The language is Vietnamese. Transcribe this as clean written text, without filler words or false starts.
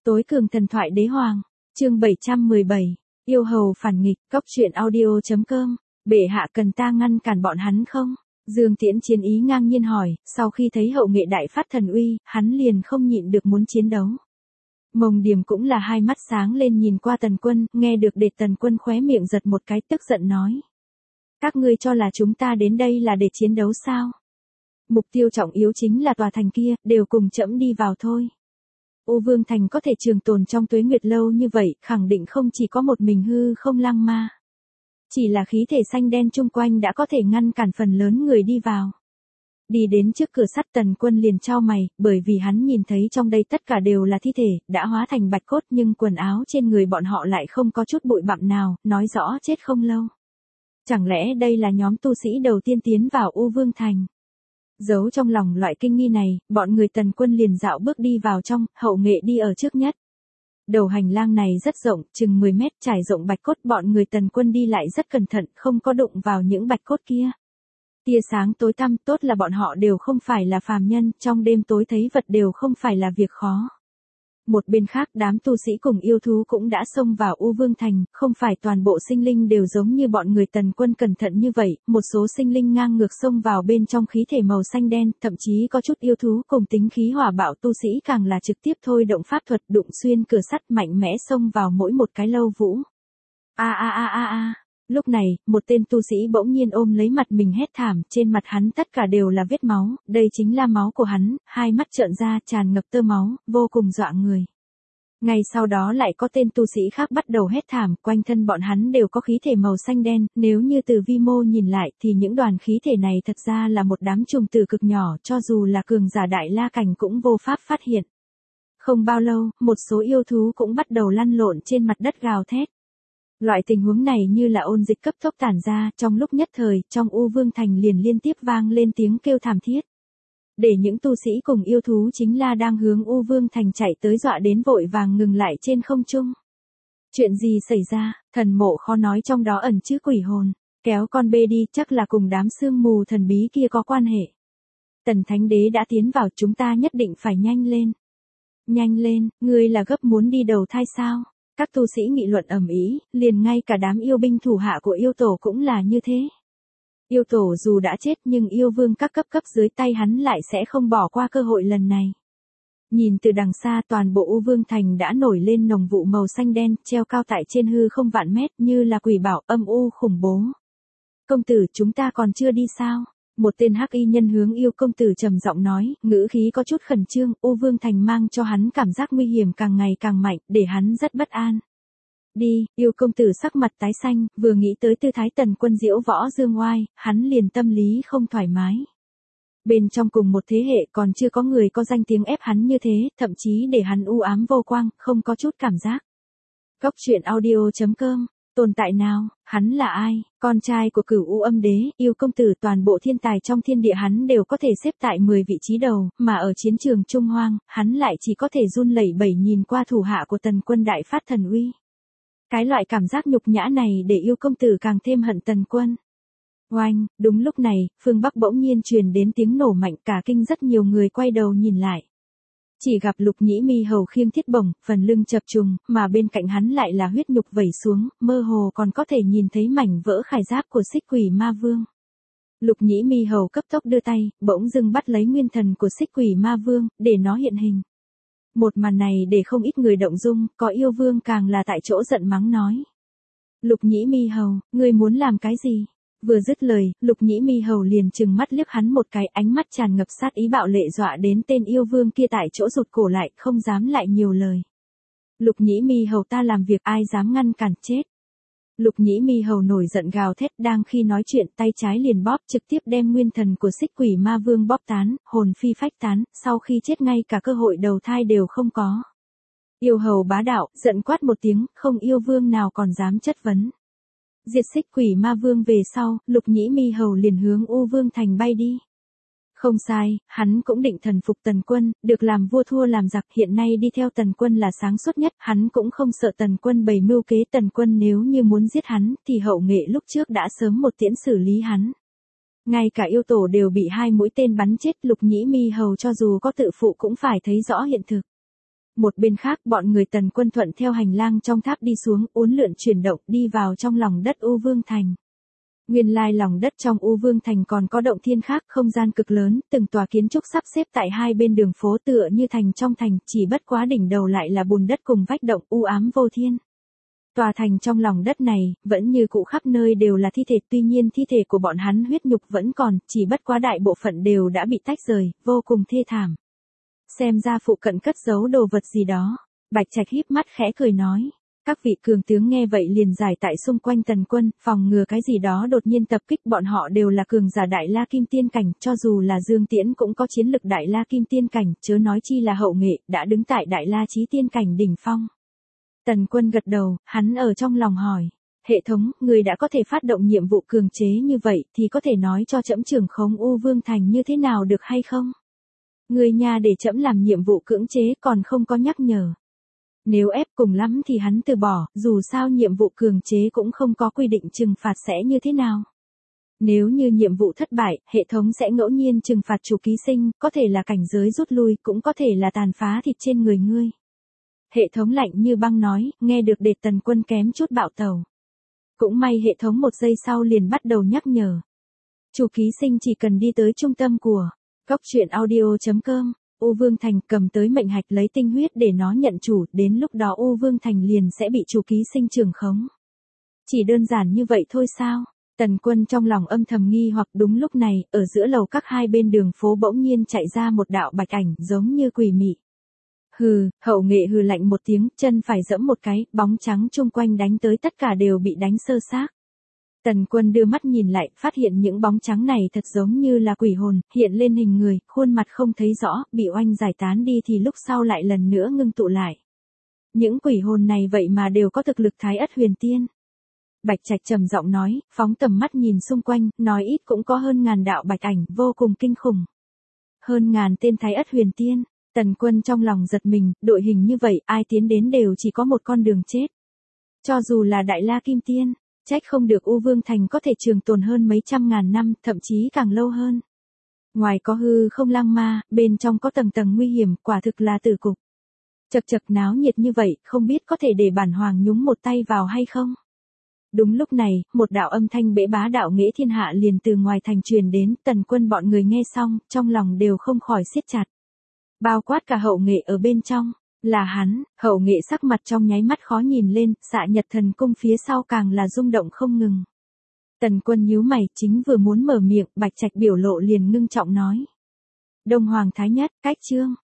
Tối cường thần thoại đế hoàng, chương 717, yêu hầu phản nghịch, cóc truyện audio.com, bệ hạ cần ta ngăn cản bọn hắn không? Dương Tiễn chiến ý ngang nhiên hỏi, sau khi thấy hậu nghệ đại phát thần uy, hắn liền không nhịn được muốn chiến đấu. Mông Điểm cũng là hai mắt sáng lên nhìn qua Tần Quân, nghe được để Tần Quân khóe miệng giật một cái tức giận nói. Các ngươi cho là chúng ta đến đây là để chiến đấu sao? Mục tiêu trọng yếu chính là tòa thành kia, đều cùng trẫm đi vào thôi. U Vương Thành có thể trường tồn trong tuế nguyệt lâu như vậy, khẳng định không chỉ có một mình hư không lăng ma. Chỉ là khí thể xanh đen chung quanh đã có thể ngăn cản phần lớn người đi vào. Đi đến trước cửa sắt Tần Quân liền chau mày, bởi vì hắn nhìn thấy trong đây tất cả đều là thi thể, đã hóa thành bạch cốt nhưng quần áo trên người bọn họ lại không có chút bụi bặm nào, nói rõ chết không lâu. Chẳng lẽ đây là nhóm tu sĩ đầu tiên tiến vào U Vương Thành? Giấu trong lòng loại kinh nghi này, bọn người Tần Quân liền dạo bước đi vào trong, hậu nghệ đi ở trước nhất. Đầu hành lang này rất rộng, chừng 10 mét trải rộng bạch cốt, bọn người Tần Quân đi lại rất cẩn thận, không có đụng vào những bạch cốt kia. Tia sáng tối tăm, tốt là bọn họ đều không phải là phàm nhân, trong đêm tối thấy vật đều không phải là việc khó. Một bên khác đám tu sĩ cùng yêu thú cũng đã xông vào U Vương Thành, không phải toàn bộ sinh linh đều giống như bọn người Tần Quân cẩn thận như vậy, một số sinh linh ngang ngược xông vào bên trong khí thể màu xanh đen, thậm chí có chút yêu thú cùng tính khí hỏa bạo tu sĩ càng là trực tiếp thôi động pháp thuật đụng xuyên cửa sắt mạnh mẽ xông vào mỗi một cái lâu vũ. Lúc này, một tên tu sĩ bỗng nhiên ôm lấy mặt mình hét thảm, trên mặt hắn tất cả đều là vết máu, đây chính là máu của hắn, hai mắt trợn ra tràn ngập tơ máu, vô cùng dọa người. Ngay sau đó lại có tên tu sĩ khác bắt đầu hét thảm, quanh thân bọn hắn đều có khí thể màu xanh đen, nếu như từ vi mô nhìn lại thì những đoàn khí thể này thật ra là một đám trùng tử cực nhỏ, cho dù là cường giả đại la cảnh cũng vô pháp phát hiện. Không bao lâu, một số yêu thú cũng bắt đầu lăn lộn trên mặt đất gào thét. Loại tình huống này như là ôn dịch cấp tốc tản ra, trong lúc nhất thời, trong U Vương Thành liền liên tiếp vang lên tiếng kêu thảm thiết. Để những tu sĩ cùng yêu thú chính là đang hướng U Vương Thành chạy tới dọa đến vội vàng ngừng lại trên không trung. Chuyện gì xảy ra, thần mộ khó nói trong đó ẩn chứa quỷ hồn, kéo con bê đi chắc là cùng đám sương mù thần bí kia có quan hệ. Tần Thánh Đế đã tiến vào, chúng ta nhất định phải nhanh lên. Nhanh lên, ngươi là gấp muốn đi đầu thai sao? Các tu sĩ nghị luận ầm ĩ, liền ngay cả đám yêu binh thủ hạ của yêu tổ cũng là như thế. Yêu tổ dù đã chết nhưng yêu vương các cấp dưới tay hắn lại sẽ không bỏ qua cơ hội lần này. Nhìn từ đằng xa toàn bộ U Vương Thành đã nổi lên nồng vụ màu xanh đen, treo cao tại trên hư không vạn mét như là quỷ bảo âm u khủng bố. Công tử chúng ta còn chưa đi sao? Một tên hắc y nhân hướng yêu công tử trầm giọng nói, ngữ khí có chút khẩn trương, U Vương Thành mang cho hắn cảm giác nguy hiểm càng ngày càng mạnh, để hắn rất bất an. Đi, yêu công tử sắc mặt tái xanh, vừa nghĩ tới tư thái Tần Quân diễu võ dương oai, hắn liền tâm lý không thoải mái. Bên trong cùng một thế hệ còn chưa có người có danh tiếng ép hắn như thế, thậm chí để hắn u ám vô quang, không có chút cảm giác. Cóc truyện audio.com, tồn tại nào, hắn là ai, con trai của Cửu U Âm Đế, yêu công tử, toàn bộ thiên tài trong thiên địa hắn đều có thể xếp tại 10 vị trí đầu, mà ở chiến trường Trung Hoang, hắn lại chỉ có thể run lẩy bẩy nhìn qua thủ hạ của Tần Quân đại phát thần uy. Cái loại cảm giác nhục nhã này để yêu công tử càng thêm hận Tần Quân. Oanh, đúng lúc này, phương Bắc bỗng nhiên truyền đến tiếng nổ mạnh, cả kinh rất nhiều người quay đầu nhìn lại. Chỉ gặp Lục Nhĩ Mi hầu khiêng thiết bổng, phần lưng chập trùng, mà bên cạnh hắn lại là huyết nhục vẩy xuống, mơ hồ còn có thể nhìn thấy mảnh vỡ khải giáp của Xích Quỷ Ma Vương. Lục Nhĩ Mi hầu cấp tốc đưa tay, bỗng dưng bắt lấy nguyên thần của Xích Quỷ Ma Vương, để nó hiện hình. Một màn này để không ít người động dung, có yêu vương càng là tại chỗ giận mắng nói. Lục Nhĩ Mi hầu, ngươi muốn làm cái gì? Vừa dứt lời, Lục Nhĩ Mi hầu liền trừng mắt liếc hắn một cái, ánh mắt tràn ngập sát ý bạo lệ dọa đến tên yêu vương kia tại chỗ rụt cổ lại, không dám lại nhiều lời. Lục Nhĩ Mi hầu, ta làm việc ai dám ngăn cản chết. Lục Nhĩ Mi hầu nổi giận gào thét, đang khi nói chuyện tay trái liền bóp trực tiếp đem nguyên thần của Xích Quỷ Ma Vương bóp tán, hồn phi phách tán, sau khi chết ngay cả cơ hội đầu thai đều không có. Yêu hầu bá đạo, giận quát một tiếng, không yêu vương nào còn dám chất vấn. Diệt Xích Quỷ Ma Vương về sau, Lục Nhĩ Mi hầu liền hướng U Vương Thành bay đi. Không sai, hắn cũng định thần phục Tần Quân, được làm vua thua làm giặc, hiện nay đi theo Tần Quân là sáng suốt nhất, hắn cũng không sợ Tần Quân bày mưu kế. Tần Quân nếu như muốn giết hắn, thì hậu nghệ lúc trước đã sớm một tiễn xử lý hắn. Ngay cả yêu tổ đều bị 2 mũi tên bắn chết, Lục Nhĩ Mi hầu cho dù có tự phụ cũng phải thấy rõ hiện thực. Một bên khác bọn người Tần Quân thuận theo hành lang trong tháp đi xuống, uốn lượn chuyển động đi vào trong lòng đất U Vương Thành. Nguyên lai lòng đất trong U Vương Thành còn có động thiên khác, không gian cực lớn, từng tòa kiến trúc sắp xếp tại hai bên đường phố tựa như thành trong thành, chỉ bất quá đỉnh đầu lại là bùn đất cùng vách động u ám vô thiên. Tòa thành trong lòng đất này, vẫn như cũ khắp nơi đều là thi thể, tuy nhiên thi thể của bọn hắn huyết nhục vẫn còn, chỉ bất quá đại bộ phận đều đã bị tách rời, vô cùng thê thảm. Xem ra phụ cận cất giấu đồ vật gì đó. Bạch Trạch híp mắt khẽ cười nói. Các vị cường tướng nghe vậy liền giải tại xung quanh Tần Quân, phòng ngừa cái gì đó đột nhiên tập kích, bọn họ đều là cường giả Đại La Kim Tiên cảnh, cho dù là Dương Tiễn cũng có chiến lực Đại La Kim Tiên cảnh, chớ nói chi là Hậu Nghệ, đã đứng tại Đại La Chí Tiên cảnh đỉnh phong. Tần Quân gật đầu, hắn ở trong lòng hỏi. Hệ thống, người đã có thể phát động nhiệm vụ cường chế như vậy, thì có thể nói cho trẫm trưởng khống U Vương Thành như thế nào được hay không? Người nhà để trẫm làm nhiệm vụ cưỡng chế còn không có nhắc nhở. Nếu ép cùng lắm thì hắn từ bỏ, dù sao nhiệm vụ cường chế cũng không có quy định trừng phạt sẽ như thế nào. Nếu như nhiệm vụ thất bại, hệ thống sẽ ngẫu nhiên trừng phạt chủ ký sinh, có thể là cảnh giới rút lui, cũng có thể là tàn phá thịt trên người ngươi. Hệ thống lạnh như băng nói, nghe được để Tần Quân kém chút bạo tẩu. Cũng may hệ thống một giây sau liền bắt đầu nhắc nhở. Chủ ký sinh chỉ cần đi tới trung tâm của goctruyện.audio.com, U Vương Thành cầm tới mệnh hạch lấy tinh huyết để nó nhận chủ, đến lúc đó U Vương Thành liền sẽ bị chủ ký sinh trưởng khống. Chỉ đơn giản như vậy thôi sao? Tần Quân trong lòng âm thầm nghi hoặc. Đúng lúc này, ở giữa lầu các hai bên đường phố bỗng nhiên chạy ra một đạo bạch ảnh giống như quỷ mị. Hừ, Hậu Nghệ hừ lạnh một tiếng, chân phải giẫm một cái, bóng trắng chung quanh đánh tới tất cả đều bị đánh sơ xác. Tần Quân đưa mắt nhìn lại, phát hiện những bóng trắng này thật giống như là quỷ hồn, hiện lên hình người, khuôn mặt không thấy rõ, bị oanh giải tán đi thì lúc sau lại lần nữa ngưng tụ lại. Những quỷ hồn này vậy mà đều có thực lực Thái Ất Huyền Tiên. Bạch Trạch trầm giọng nói, phóng tầm mắt nhìn xung quanh, nói ít cũng có hơn ngàn đạo bạch ảnh, vô cùng kinh khủng. Hơn ngàn tên Thái Ất Huyền Tiên. Tần Quân trong lòng giật mình, đội hình như vậy, ai tiến đến đều chỉ có một con đường chết. Cho dù là Đại La Kim Tiên, trách không được U Vương Thành có thể trường tồn hơn mấy trăm ngàn năm, thậm chí càng lâu hơn. Ngoài có hư không lang ma, bên trong có tầng tầng nguy hiểm, quả thực là tử cục. Chật chật náo nhiệt như vậy, không biết có thể để bản hoàng nhúng một tay vào hay không? Đúng lúc này, một đạo âm thanh bẽ bá đạo nghĩa thiên hạ liền từ ngoài thành truyền đến, Tần Quân bọn người nghe xong, trong lòng đều không khỏi siết chặt. Bao quát cả Hậu Nghệ ở bên trong, là hắn. Hậu Nghệ sắc mặt trong nháy mắt khó nhìn lên, Xạ Nhật Thần Cung phía sau càng là rung động không ngừng. Tần Quân nhíu mày, chính vừa muốn mở miệng, Bạch Trạch biểu lộ liền ngưng trọng nói. Đông Hoàng Thái Nhất, cách chương.